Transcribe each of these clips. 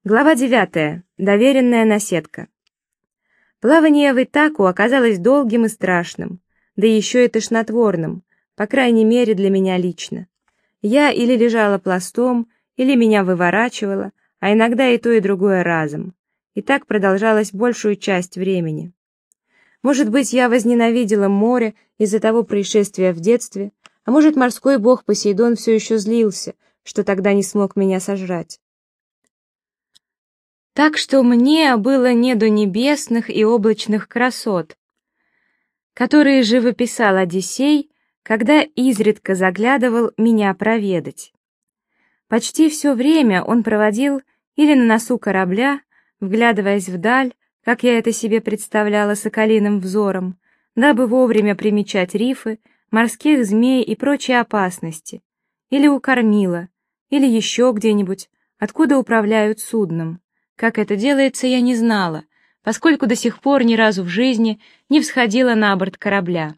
Глава 9. Доверенная наседка. Плавание в Итаку оказалось долгим и страшным, да еще и тошнотворным, по крайней мере для меня лично. Я или лежала пластом, или меня выворачивало, а иногда и то, и другое разом. И так продолжалось большую часть времени. Может быть, я возненавидела море из-за того происшествия в детстве, а может, морской бог Посейдон все еще злился, что тогда не смог меня сожрать. Так что мне было не до небесных и облачных красот, которые живописал Одиссей, когда изредка заглядывал меня проведать. Почти все время он проводил или на носу корабля, вглядываясь вдаль, как я это себе представляла соколиным взором, дабы вовремя примечать рифы, морских змей и прочие опасности, или у кормила, или еще где-нибудь, откуда управляют судном. Как это делается, я не знала, поскольку до сих пор ни разу в жизни не всходила на борт корабля.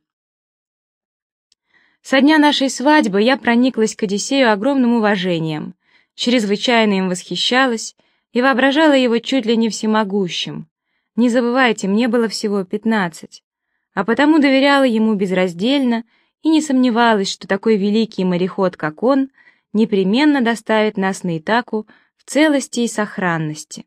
Со дня нашей свадьбы я прониклась к Одиссею огромным уважением, чрезвычайно им восхищалась и воображала его чуть ли не всемогущим. Не забывайте, мне было всего 15, а потому доверяла ему безраздельно и не сомневалась, что такой великий мореход, как он, непременно доставит нас на Итаку в целости и сохранности.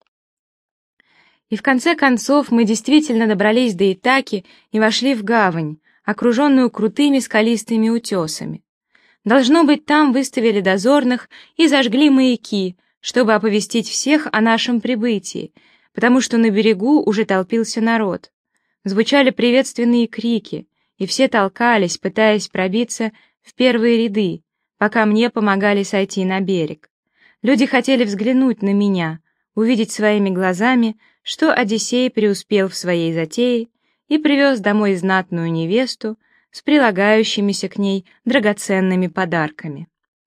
И в конце концов мы действительно добрались до Итаки и вошли в гавань, окруженную крутыми скалистыми утесами. Должно быть, там выставили дозорных и зажгли маяки, чтобы оповестить всех о нашем прибытии, потому что на берегу уже толпился народ. Звучали приветственные крики, и все толкались, пытаясь пробиться в первые ряды, пока мне помогали сойти на берег. Люди хотели взглянуть на меня, увидеть своими глазами, что Одиссей преуспел в своей затее и привез домой знатную невесту с прилагающимися к ней драгоценными подарками.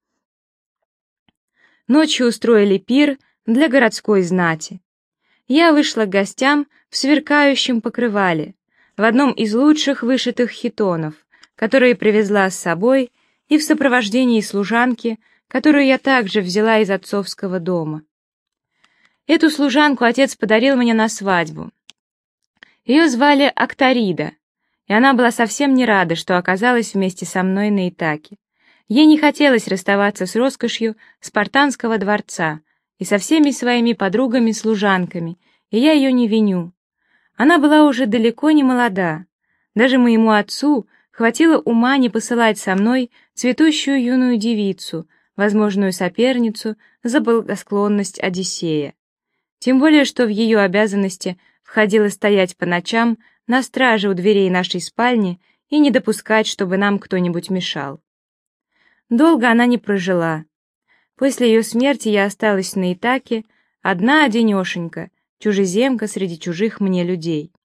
Ночью устроили пир для городской знати. Я вышла к гостям в сверкающем покрывале, в одном из лучших вышитых хитонов, которые привезла с собой, и в сопровождении служанки, которую я также взяла из отцовского дома. Эту служанку отец подарил мне на свадьбу. Ее звали Актарида, и она была совсем не рада, что оказалась вместе со мной на Итаке. Ей не хотелось расставаться с роскошью спартанского дворца и со всеми своими подругами-служанками, и я ее не виню. Она была уже далеко не молода. Даже моему отцу хватило ума не посылать со мной цветущую юную девицу, возможную соперницу за благосклонность Одиссея. Тем более, что в ее обязанности входило стоять по ночам на страже у дверей нашей спальни и не допускать, чтобы нам кто-нибудь мешал. Долго она не прожила. После ее смерти я осталась на Итаке, одна-одинешенька, чужеземка среди чужих мне людей.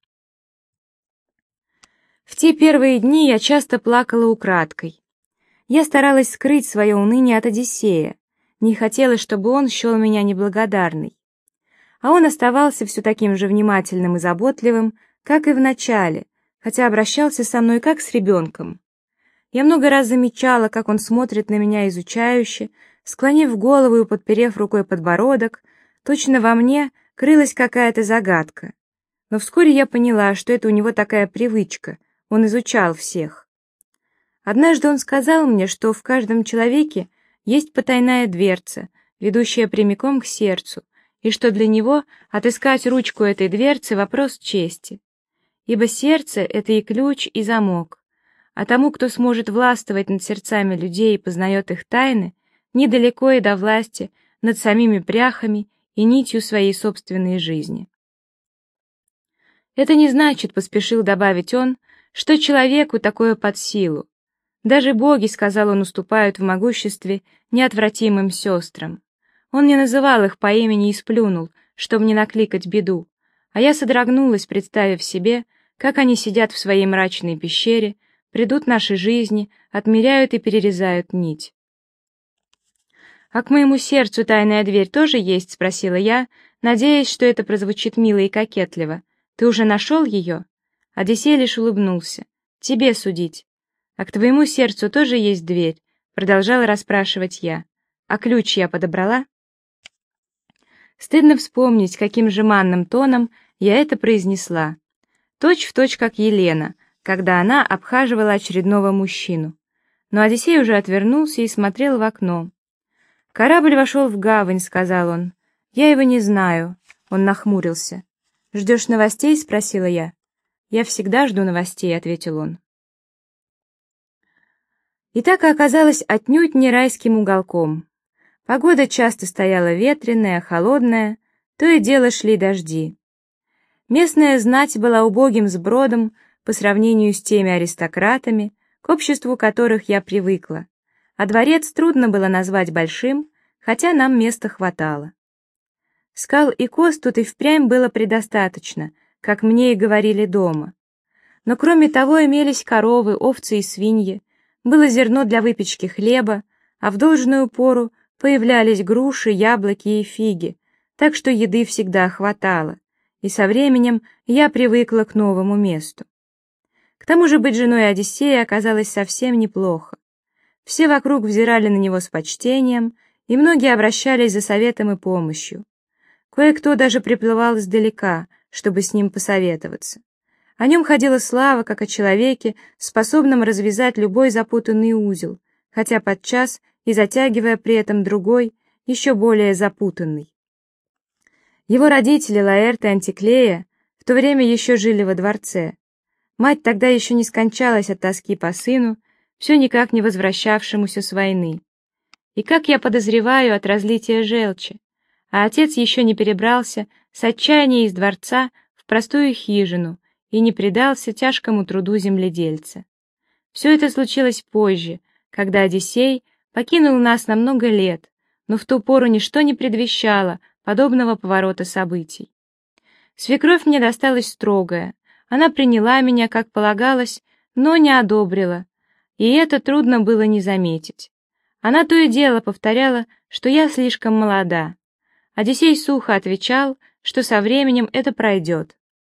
В те первые дни я часто плакала украдкой. Я старалась скрыть свое уныние от Одиссея, не хотела, чтобы он счел меня неблагодарной. А он оставался все таким же внимательным и заботливым, как и в начале, хотя обращался со мной как с ребенком. Я много раз замечала, как он смотрит на меня изучающе, склонив голову и подперев рукой подбородок, точно во мне крылась какая-то загадка. Но вскоре я поняла, что это у него такая привычка, он изучал всех. Однажды он сказал мне, что в каждом человеке есть потайная дверца, ведущая прямиком к сердцу, и что для него отыскать ручку этой дверцы — вопрос чести. Ибо сердце — это и ключ, и замок, а тому, кто сможет властвовать над сердцами людей и познает их тайны, недалеко и до власти над самими пряхами и нитью своей собственной жизни. Это не значит, поспешил добавить он, что человеку такое под силу. Даже боги, сказал он, уступают в могуществе неотвратимым сестрам. Он не называл их по имени и сплюнул, чтобы не накликать беду, а я содрогнулась, представив себе, как они сидят в своей мрачной пещере, придут наши жизни, отмеряют и перерезают нить. «А к моему сердцу тайная дверь тоже есть?» — спросила я, надеясь, что это прозвучит мило и кокетливо. «Ты уже нашел ее?» Одиссей лишь улыбнулся. «Тебе судить. А к твоему сердцу тоже есть дверь?» — продолжала расспрашивать я. «А ключ я подобрала?» Стыдно вспомнить, каким жеманным тоном я это произнесла. Точь в точь, как Елена, когда она обхаживала очередного мужчину. Но Одиссей уже отвернулся и смотрел в окно. «Корабль вошел в гавань», — сказал он. «Я его не знаю». Он нахмурился. «Ждешь новостей?» — спросила я. «Я всегда жду новостей», — ответил он. И так и оказалось отнюдь не райским уголком. Погода часто стояла ветреная, холодная, то и дело шли дожди. Местная знать была убогим сбродом по сравнению с теми аристократами, к обществу которых я привыкла, а дворец трудно было назвать большим, хотя нам места хватало. Скал и коз тут и впрямь было предостаточно, как мне и говорили дома. Но кроме того имелись коровы, овцы и свиньи, было зерно для выпечки хлеба, а в должную пору появлялись груши, яблоки и фиги, так что еды всегда хватало, и со временем я привыкла к новому месту. К тому же быть женой Одиссея оказалось совсем неплохо. Все вокруг взирали на него с почтением, и многие обращались за советом и помощью. Кое-кто даже приплывал издалека, чтобы с ним посоветоваться. О нем ходила слава, как о человеке, способном развязать любой запутанный узел, хотя подчас и затягивая при этом другой, еще более запутанный. Его родители, Лаэрт и Антиклея, в то время еще жили во дворце. Мать тогда еще не скончалась от тоски по сыну, все никак не возвращавшемуся с войны. И, как я подозреваю, от разлития желчи, а отец еще не перебрался с отчаяния из дворца в простую хижину и не предался тяжкому труду земледельца. Все это случилось позже, когда Одиссей покинул нас на много лет, но в ту пору ничто не предвещало подобного поворота событий. Свекровь мне досталась строгая, она приняла меня, как полагалось, но не одобрила, и это трудно было не заметить. Она то и дело повторяла, что я слишком молода. Одиссей сухо отвечал, что со временем это пройдет.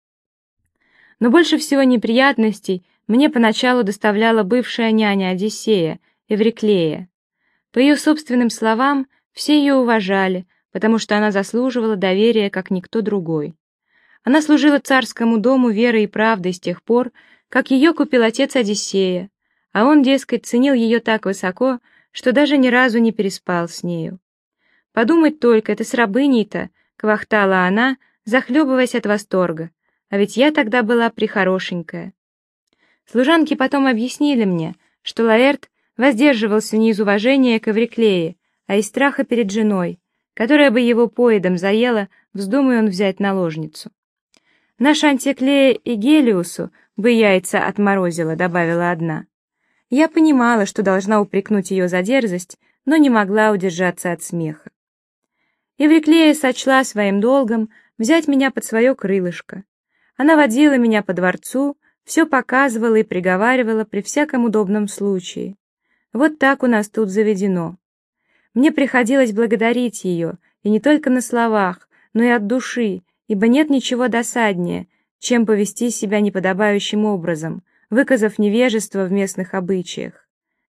Но больше всего неприятностей мне поначалу доставляла бывшая няня Одиссея, Эвриклея. По ее собственным словам, все ее уважали, потому что она заслуживала доверия, как никто другой. Она служила царскому дому верой и правдой с тех пор, как ее купил отец Одиссея, а он, дескать, ценил ее так высоко, что даже ни разу не переспал с нею. «Подумать только, это с рабыней-то», — квахтала она, захлебываясь от восторга, «а ведь я тогда была прихорошенькая». Служанки потом объяснили мне, что Лаэрт воздерживался не из уважения к Эвриклее, а из страха перед женой, которая бы его поедом заела, вздумай он взять наложницу. «Наша Антиклея и Гелиусу бы яйца отморозила», — добавила одна. Я понимала, что должна упрекнуть ее за дерзость, но не могла удержаться от смеха. Эвриклея сочла своим долгом взять меня под свое крылышко. Она водила меня по дворцу, все показывала и приговаривала при всяком удобном случае. Вот так у нас тут заведено. Мне приходилось благодарить ее, и не только на словах, но и от души, ибо нет ничего досаднее, чем повести себя неподобающим образом, выказав невежество в местных обычаях.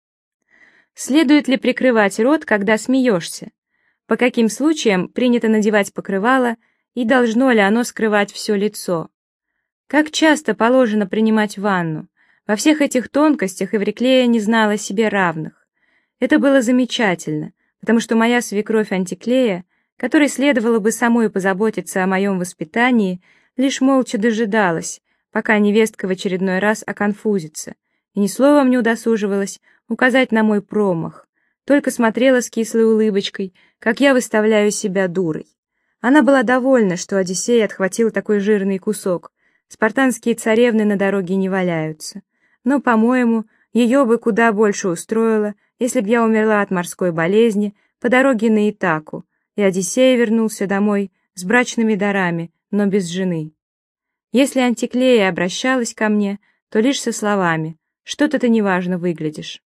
Следует ли прикрывать рот, когда смеешься? По каким случаям принято надевать покрывало, и должно ли оно скрывать все лицо? Как часто положено принимать ванну? Во всех этих тонкостях Эвриклея не знала себе равных. Это было замечательно, потому что моя свекровь Антиклея, которой следовало бы самой позаботиться о моем воспитании, лишь молча дожидалась, пока невестка в очередной раз оконфузится, и ни словом не удосуживалась указать на мой промах, только смотрела с кислой улыбочкой, как я выставляю себя дурой. Она была довольна, что Одиссей отхватил такой жирный кусок. Спартанские царевны на дороге не валяются. Но, по-моему, ее бы куда больше устроило, если б я умерла от морской болезни по дороге на Итаку, и Одиссей вернулся домой с брачными дарами, но без жены. Если Антиклея обращалась ко мне, то лишь со словами «что-то ты неважно выглядишь».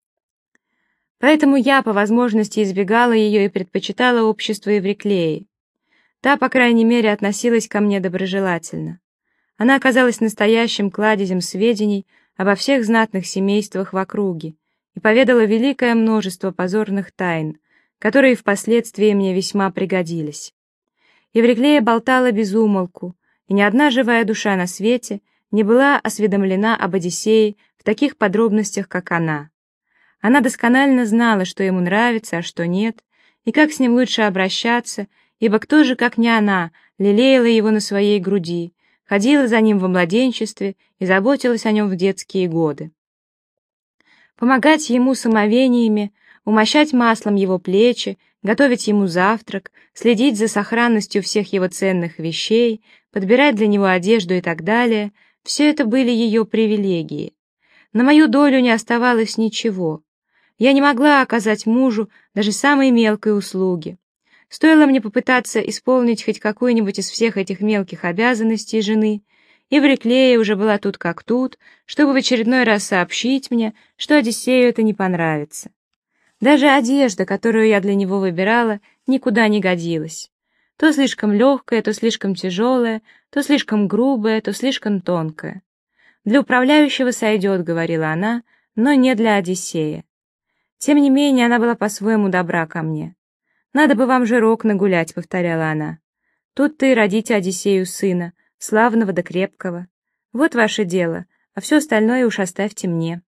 Поэтому я по возможности избегала ее и предпочитала общество Эвриклеи. Та, по крайней мере, относилась ко мне доброжелательно. Она оказалась настоящим кладезем сведений обо всех знатных семействах в округе и поведала великое множество позорных тайн, которые впоследствии мне весьма пригодились. Евриклея болтала без умолку, и ни одна живая душа на свете не была осведомлена об Одиссее в таких подробностях, как она. Она досконально знала, что ему нравится, а что нет, и как с ним лучше обращаться, ибо кто же, как не она, лелеяла его на своей груди, ходила за ним во младенчестве и заботилась о нем в детские годы. Помогать ему с омовениями, умощать маслом его плечи, готовить ему завтрак, следить за сохранностью всех его ценных вещей, подбирать для него одежду и так далее — все это были ее привилегии. На мою долю не оставалось ничего. Я не могла оказать мужу даже самой мелкой услуги. Стоило мне попытаться исполнить хоть какую-нибудь из всех этих мелких обязанностей жены, и Евриклея уже была тут как тут, чтобы в очередной раз сообщить мне, что Одиссею это не понравится. Даже одежда, которую я для него выбирала, никуда не годилась. То слишком легкая, то слишком тяжелая, то слишком грубая, то слишком тонкая. «Для управляющего сойдет», — говорила она, — «но не для Одиссея». Тем не менее, она была по-своему добра ко мне. «Надо бы вам жирок нагулять», — повторяла она. «Тут-то и родите Одиссею сына, славного да крепкого. Вот ваше дело, а все остальное уж оставьте мне».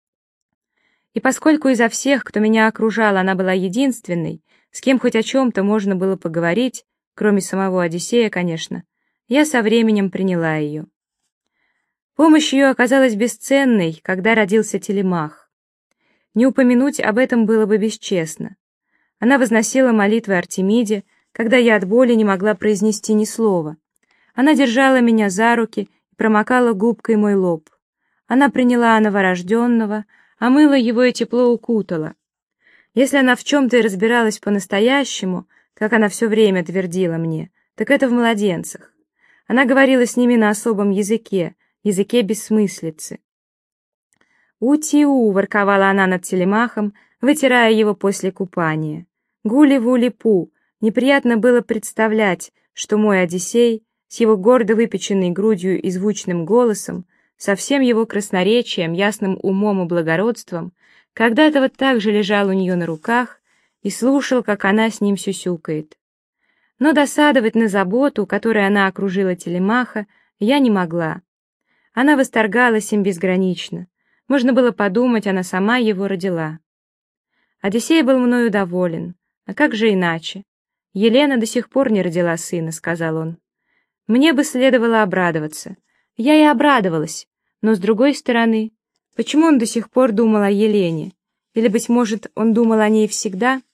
И поскольку изо всех, кто меня окружал, она была единственной, с кем хоть о чем-то можно было поговорить, кроме самого Одиссея, конечно, я со временем приняла ее. Помощь ее оказалась бесценной, когда родился Телемах. Не упомянуть об этом было бы бесчестно. Она возносила молитвы Артемиде, когда я от боли не могла произнести ни слова. Она держала меня за руки и промокала губкой мой лоб. Она приняла новорожденного, омыла его и тепло укутала. Если она в чем-то и разбиралась по-настоящему, как она все время твердила мне, так это в младенцах. Она говорила с ними на особом языке, языке бессмыслицы. «У-ти-у», — ворковала она над Телемахом, вытирая его после купания. «Гули-вули-пу», неприятно было представлять, что мой Одиссей с его гордо выпеченной грудью и звучным голосом, со всем его красноречием, ясным умом и благородством, когда-то вот так же лежал у нее на руках и слушал, как она с ним сюсюкает. Но досадовать на заботу, которой она окружила Телемаха, я не могла. Она восторгалась им безгранично. Можно было подумать, она сама его родила. Одиссей был мною доволен. А как же иначе? «Елена до сих пор не родила сына», — сказал он. Мне бы следовало обрадоваться. Я и обрадовалась, но с другой стороны, почему он до сих пор думал о Елене? Или, быть может, он думал о ней всегда?